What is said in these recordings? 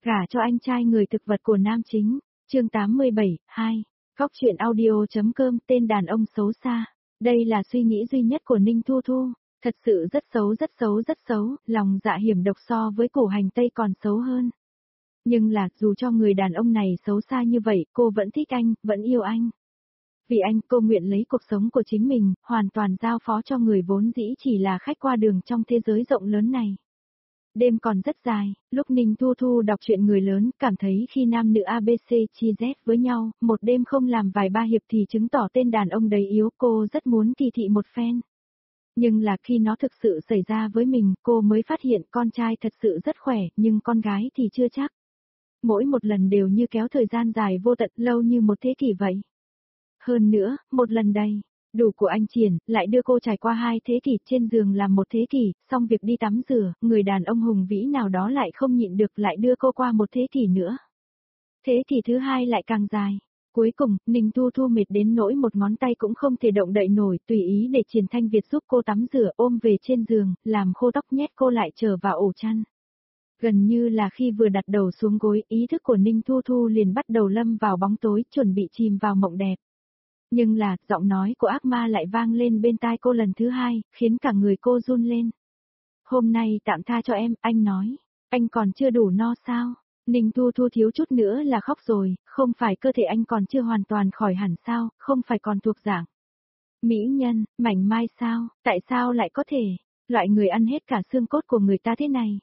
Gả cho anh trai người thực vật của nam chính, chương 87, 2. Góc truyện audio.com tên đàn ông xấu xa. Đây là suy nghĩ duy nhất của Ninh Thu Thu, thật sự rất xấu rất xấu rất xấu, lòng dạ hiểm độc so với củ hành tây còn xấu hơn. Nhưng là dù cho người đàn ông này xấu xa như vậy, cô vẫn thích anh, vẫn yêu anh. Vì anh cô nguyện lấy cuộc sống của chính mình, hoàn toàn giao phó cho người vốn dĩ chỉ là khách qua đường trong thế giới rộng lớn này. Đêm còn rất dài, lúc Ninh Thu Thu đọc truyện người lớn, cảm thấy khi nam nữ ABC chia Z với nhau, một đêm không làm vài ba hiệp thì chứng tỏ tên đàn ông đấy yếu, cô rất muốn kỳ thị một phen. Nhưng là khi nó thực sự xảy ra với mình, cô mới phát hiện con trai thật sự rất khỏe, nhưng con gái thì chưa chắc. Mỗi một lần đều như kéo thời gian dài vô tận, lâu như một thế kỷ vậy. Hơn nữa, một lần đây, đủ của anh Triển, lại đưa cô trải qua 2 thế kỷ, trên giường làm 1 thế kỷ, xong việc đi tắm rửa, người đàn ông hùng vĩ nào đó lại không nhịn được lại đưa cô qua 1 thế kỷ nữa. Thế kỷ thứ 2 lại càng dài. Cuối cùng, Ninh Thu Thu mệt đến nỗi một ngón tay cũng không thể động đậy nổi, tùy ý để Triển Thanh Việt giúp cô tắm rửa, ôm về trên giường, làm khô tóc nhét cô lại trở vào ổ chăn. Gần như là khi vừa đặt đầu xuống gối, ý thức của Ninh Thu Thu liền bắt đầu lâm vào bóng tối, chuẩn bị chìm vào mộng đẹp. Nhưng là, giọng nói của ác ma lại vang lên bên tai cô lần thứ 2, khiến cả người cô run lên. Hôm nay tạm tha cho em, anh nói. Anh còn chưa đủ no sao? Ninh Thu Thu thiếu chút nữa là khóc rồi, không phải cơ thể anh còn chưa hoàn toàn khỏi hẳn sao, không phải còn thuộc dạng mỹ nhân, mảnh mai sao, tại sao lại có thể, loại người ăn hết cả xương cốt của người ta thế này.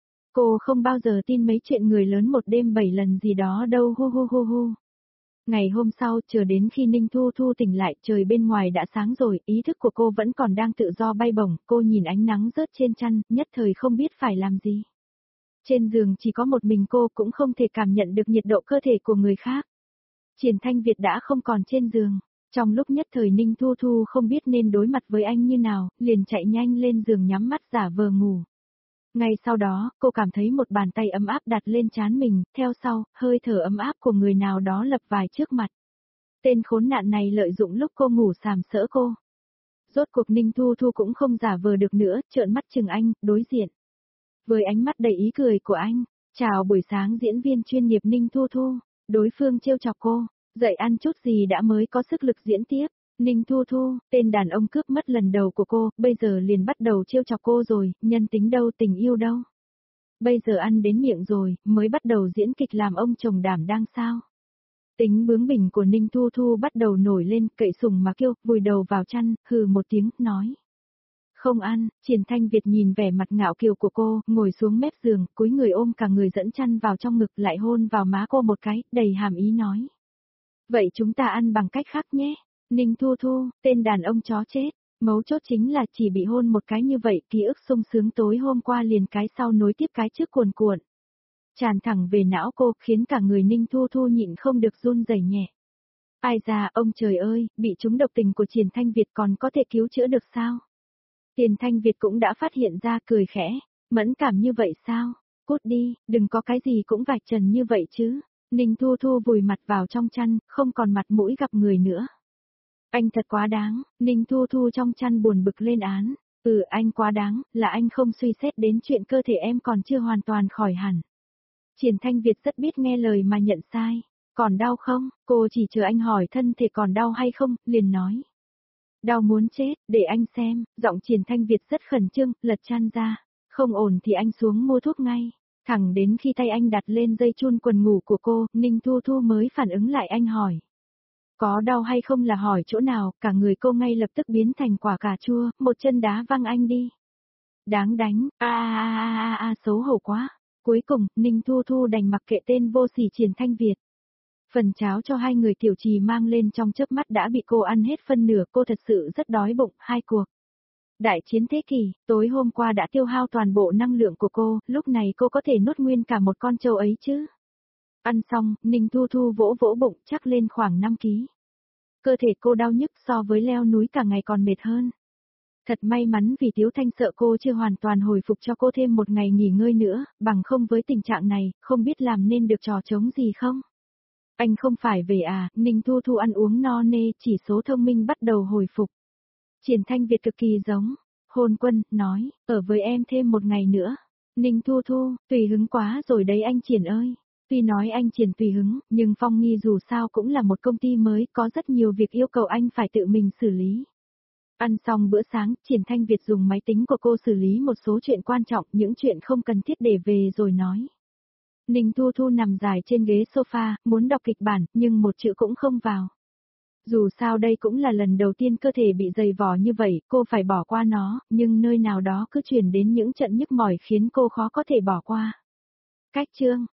Cô không bao giờ tin mấy chuyện người lớn một đêm 7 lần gì đó đâu hu hu hu hu. Ngày hôm sau, chờ đến khi Ninh Thu Thu tỉnh lại, trời bên ngoài đã sáng rồi, ý thức của cô vẫn còn đang tự do bay bổng, cô nhìn ánh nắng rớt trên chăn, nhất thời không biết phải làm gì. Trên giường chỉ có một mình cô, cũng không thể cảm nhận được nhiệt độ cơ thể của người khác. Triển Thanh Việt đã không còn trên giường. Trong lúc nhất thời Ninh Thu Thu không biết nên đối mặt với anh như nào, liền chạy nhanh lên giường nhắm mắt giả vờ ngủ. Ngay sau đó, cô cảm thấy một bàn tay ấm áp đặt lên trán mình, theo sau, hơi thở ấm áp của người nào đó lập vài trước mặt. Tên khốn nạn này lợi dụng lúc cô ngủ sàm sỡ cô. Rốt cuộc Ninh Thu Thu cũng không giả vờ được nữa, trợn mắt chừng anh, đối diện. Với ánh mắt đầy ý cười của anh, chào buổi sáng diễn viên chuyên nghiệp Ninh Thu Thu, đối phương trêu chọc cô, dậy ăn chút gì đã mới có sức lực diễn tiếp. Ninh Thu Thu, tên đàn ông cướp mất lần đầu của cô, bây giờ liền bắt đầu trêu chọc cô rồi, nhân tính đâu tình yêu đâu. Bây giờ ăn đến miệng rồi, mới bắt đầu diễn kịch làm ông chồng đảm đang sao. Tính bướng bỉnh của Ninh Thu Thu bắt đầu nổi lên, cậy sùng mà kêu, vùi đầu vào chăn, hừ một tiếng, nói. Không ăn, Triển Thanh Việt nhìn vẻ mặt ngạo kiều của cô, ngồi xuống mép giường, cúi người ôm cả người dẫn chăn vào trong ngực lại hôn vào má cô một cái, đầy hàm ý nói. Vậy chúng ta ăn bằng cách khác nhé. Ninh Thu Thu, tên đàn ông chó chết, mấu chốt chính là chỉ bị hôn một cái như vậy, ký ức sung sướng tối hôm qua liền cái sau nối tiếp cái trước cuồn cuộn. Tràn thẳng về não cô, khiến cả người Ninh Thu Thu nhịn không được run rẩy nhẹ. Ai da, ông trời ơi, bị trúng độc tình của Triển Thanh Việt còn có thể cứu chữa được sao? Triển Thanh Việt cũng đã phát hiện ra, cười khẽ, mẫn cảm như vậy sao? Cút đi, đừng có cái gì cũng vạch trần như vậy chứ. Ninh Thu Thu vùi mặt vào trong chăn, không còn mặt mũi gặp người nữa. Anh thật quá đáng, Ninh Thu Thu trong chăn buồn bực lên án. Anh quá đáng, là anh không suy xét đến chuyện cơ thể em còn chưa hoàn toàn khỏi hẳn. Triển Thanh Việt rất biết nghe lời mà nhận sai. Còn đau không? Cô chỉ chờ anh hỏi thân thể còn đau hay không, liền nói. Đau muốn chết, để anh xem, giọng Triển Thanh Việt rất khẩn trương, lật chăn ra. Không ổn thì anh xuống mua thuốc ngay. Thẳng đến khi tay anh đặt lên dây chun quần ngủ của cô, Ninh Thu Thu mới phản ứng lại anh hỏi. Có đau hay không là hỏi chỗ nào, cả người cô ngay lập tức biến thành quả cà chua, một chân đá văng anh đi. Đáng đánh, xấu hổ quá. Cuối cùng, Ninh Thu Thu đành mặc kệ tên vô sỉ Triển Thanh Việt. Phần cháo cho 2 người tiểu trì mang lên trong chớp mắt đã bị cô ăn hết phân nửa, cô thật sự rất đói bụng, 2 cuộc. Đại chiến thế kỷ, tối hôm qua đã tiêu hao toàn bộ năng lượng của cô, lúc này cô có thể nuốt nguyên cả một con trâu ấy chứ. Ăn xong, Ninh Thu Thu vỗ vỗ bụng chắc lên khoảng 5 ký. Cơ thể cô đau nhức so với leo núi cả ngày còn mệt hơn. Thật may mắn vì Tiếu Thanh sợ cô chưa hoàn toàn hồi phục cho cô thêm một ngày nghỉ ngơi nữa, bằng không với tình trạng này, không biết làm nên được trò trống gì không. Anh không phải về à, Ninh Thu Thu ăn uống no nê, chỉ số thông minh bắt đầu hồi phục. Triển Thanh Việt cực kỳ giống, hôn quân, nói, ở với em thêm một ngày nữa. Ninh Thu Thu, tùy hứng quá rồi đấy anh Triển ơi. Tuy nói anh Triển tùy hứng, nhưng Phong Nghi dù sao cũng là một công ty mới, có rất nhiều việc yêu cầu anh phải tự mình xử lý. Ăn xong bữa sáng, Triển Thanh Việt dùng máy tính của cô xử lý một số chuyện quan trọng, những chuyện không cần thiết để về rồi nói. Ninh Thu Thu nằm dài trên ghế sofa, muốn đọc kịch bản, nhưng một chữ cũng không vào. Dù sao đây cũng là lần đầu tiên cơ thể bị dày vò như vậy, cô phải bỏ qua nó, nhưng nơi nào đó cứ truyền đến những trận nhức mỏi khiến cô khó có thể bỏ qua. Cách chương